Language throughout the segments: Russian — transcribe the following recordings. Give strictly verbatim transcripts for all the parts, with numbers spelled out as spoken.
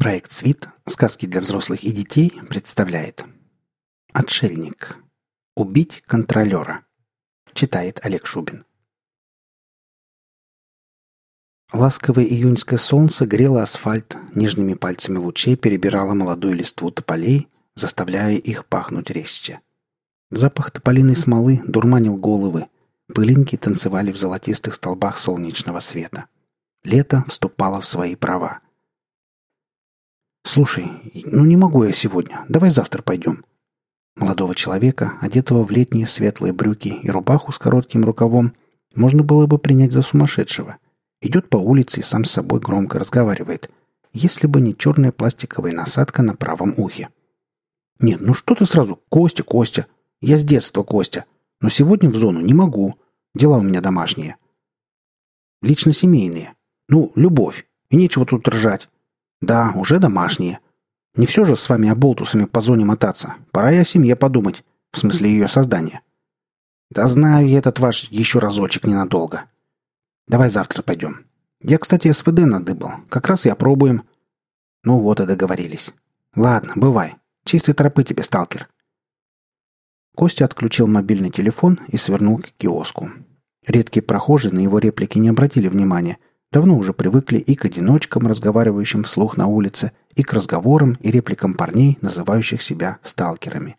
Проект «Свит. Сказки для взрослых и детей» представляет «Отшельник. Убить контролера». Читает Олег Шубин. Ласковое июньское солнце грело асфальт, нежными пальцами лучей перебирало молодую листву тополей, заставляя их пахнуть резче. Запах тополиной смолы дурманил головы, пылинки танцевали в золотистых столбах солнечного света. Лето вступало в свои права. «Слушай, ну не могу я сегодня. Давай завтра пойдем». Молодого человека, одетого в летние светлые брюки и рубаху с коротким рукавом, можно было бы принять за сумасшедшего. Идет по улице и сам с собой громко разговаривает, если бы не черная пластиковая насадка на правом ухе. «Нет, ну что ты сразу? Костя, Костя! Я с детства Костя, но сегодня в зону не могу. Дела у меня домашние. Лично семейные. Ну, любовь. И нечего тут ржать. Да, уже домашние. Не все же с вами оболтусами по зоне мотаться. Пора и о семье подумать. В смысле ее создания. Да знаю я этот ваш еще разочек ненадолго. Давай завтра пойдем. Я, кстати, эс вэ дэ надыбал. Как раз и опробуем. Ну вот и договорились. Ладно, бывай. Чистой тропы тебе, сталкер. Костя отключил мобильный телефон и свернул к киоску. Редкие прохожие на его реплики не обратили внимания. Давно уже привыкли и к одиночкам, разговаривающим вслух на улице, и к разговорам и репликам парней, называющих себя сталкерами.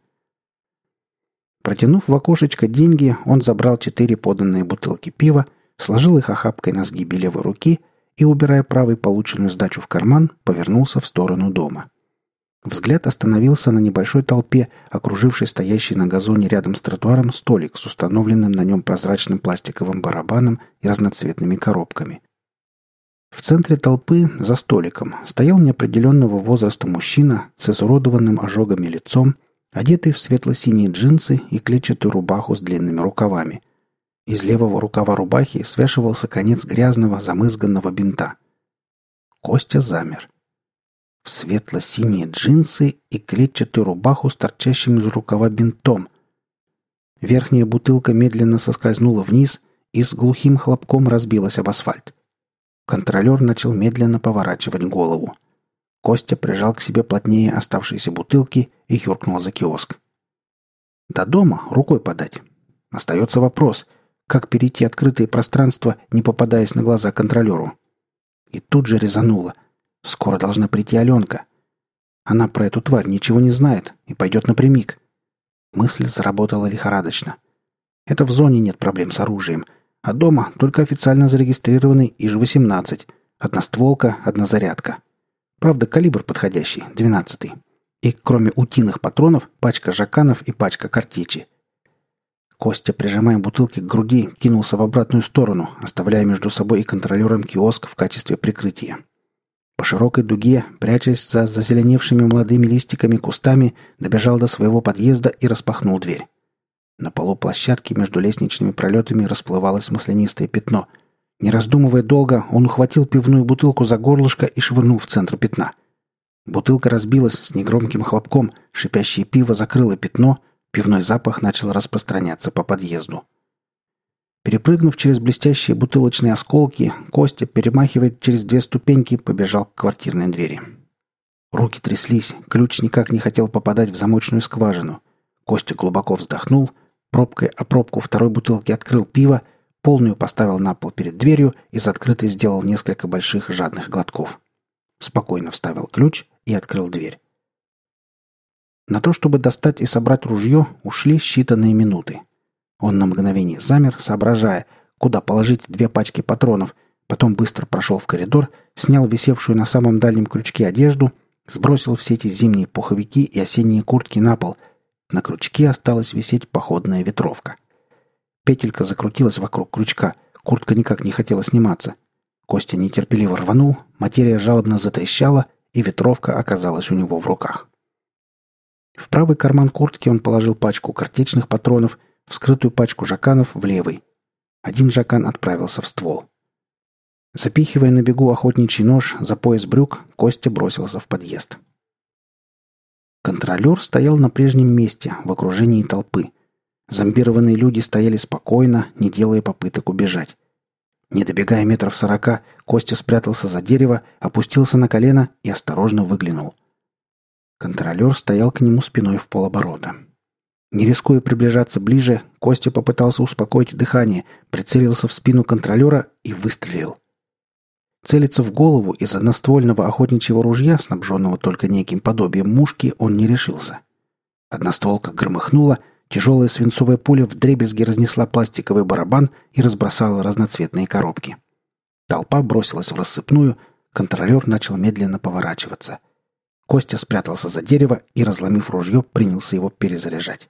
Протянув в окошечко деньги, он забрал четыре поданные бутылки пива, сложил их охапкой на сгибе левой руки и, убирая правой полученную сдачу в карман, повернулся в сторону дома. Взгляд остановился на небольшой толпе, окружившей стоящий на газоне рядом с тротуаром столик с установленным на нем прозрачным пластиковым барабаном и разноцветными коробками. В центре толпы, за столиком, стоял неопределенного возраста мужчина с изуродованным ожогами лицом, одетый в светло-синие джинсы и клетчатую рубаху с длинными рукавами. Из левого рукава рубахи свешивался конец грязного замызганного бинта. Костя замер. В светло-синие джинсы и клетчатую рубаху с торчащим из рукава бинтом. Верхняя бутылка медленно соскользнула вниз и с глухим хлопком разбилась об асфальт. Контролер начал медленно поворачивать голову. Костя прижал к себе плотнее оставшиеся бутылки и юркнул за киоск. До дома рукой подать. Остается вопрос, как перейти открытое пространство, не попадаясь на глаза контролеру. И тут же резануло. Скоро должна прийти Аленка. Она про эту тварь ничего не знает и пойдет напрямик. Мысль заработала лихорадочно. Это в зоне нет проблем с оружием, а дома только официально зарегистрированный И Ж восемнадцать. Одностволка, однозарядка. Правда, калибр подходящий, двенадцатый. И кроме утиных патронов, пачка жаканов и пачка картечи. Костя, прижимая бутылки к груди, кинулся в обратную сторону, оставляя между собой и контролером киоск в качестве прикрытия. По широкой дуге, прячась за зазеленевшими молодыми листиками кустами, добежал до своего подъезда и распахнул дверь. На полу площадки между лестничными пролетами расплывалось маслянистое пятно. Не раздумывая долго, он ухватил пивную бутылку за горлышко и швырнул в центр пятна. Бутылка разбилась с негромким хлопком, шипящее пиво закрыло пятно, пивной запах начал распространяться по подъезду. Перепрыгнув через блестящие бутылочные осколки, Костя, перемахивая через две ступеньки, побежал к квартирной двери. Руки тряслись, ключ никак не хотел попадать в замочную скважину. Костя глубоко вздохнул, пробкой о пробку второй бутылки открыл пиво, полную поставил на пол перед дверью и из открытой сделал несколько больших жадных глотков. Спокойно вставил ключ и открыл дверь. На то, чтобы достать и собрать ружье, ушли считанные минуты. Он на мгновение замер, соображая, куда положить две пачки патронов, потом быстро прошел в коридор, снял висевшую на самом дальнем крючке одежду, сбросил все эти зимние пуховики и осенние куртки на пол. На крючке осталась висеть походная ветровка. Петелька закрутилась вокруг крючка, куртка никак не хотела сниматься. Костя нетерпеливо рванул, материя жалобно затрещала, и ветровка оказалась у него в руках. В правый карман куртки он положил пачку картечных патронов, вскрытую пачку жаканов в левый. Один жакан отправился в ствол. Запихивая на бегу охотничий нож за пояс брюк, Костя бросился в подъезд. Контролер стоял на прежнем месте, в окружении толпы. Зомбированные люди стояли спокойно, не делая попыток убежать. Не добегая метров сорока, Костя спрятался за дерево, опустился на колено и осторожно выглянул. Контролер стоял к нему спиной в полоборота. Не рискуя приближаться ближе, Костя попытался успокоить дыхание, прицелился в спину контролера и выстрелил. Целиться в голову из одноствольного охотничьего ружья, снабженного только неким подобием мушки, он не решился. Одностволка громыхнула, тяжелая свинцовая пуля вдребезги разнесла пластиковый барабан и разбросала разноцветные коробки. Толпа бросилась в рассыпную, контролер начал медленно поворачиваться. Костя спрятался за дерево и, разломив ружье, принялся его перезаряжать.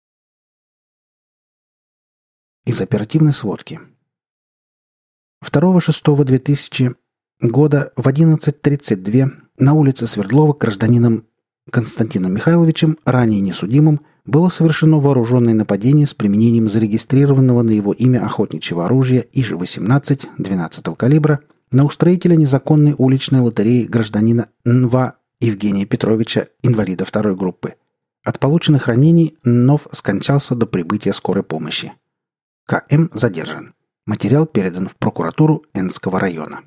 Из оперативной сводки. второго шестого две тысячи года в одиннадцать тридцать два на улице Свердлова гражданином Константином Михайловичем, ранее несудимым, было совершено вооруженное нападение с применением зарегистрированного на его имя охотничьего оружия И Ж восемнадцать двенадцатого калибра на устроителя незаконной уличной лотереи гражданина Н В Евгения Петровича, инвалида второй группы. От полученных ранений Нов скончался до прибытия скорой помощи. К М задержан. Материал передан в прокуратуру Энского района.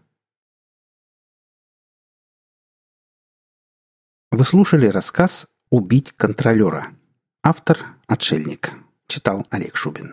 Вы слушали рассказ «Убить контролера». Автор – отшельник. Читал Олег Шубин.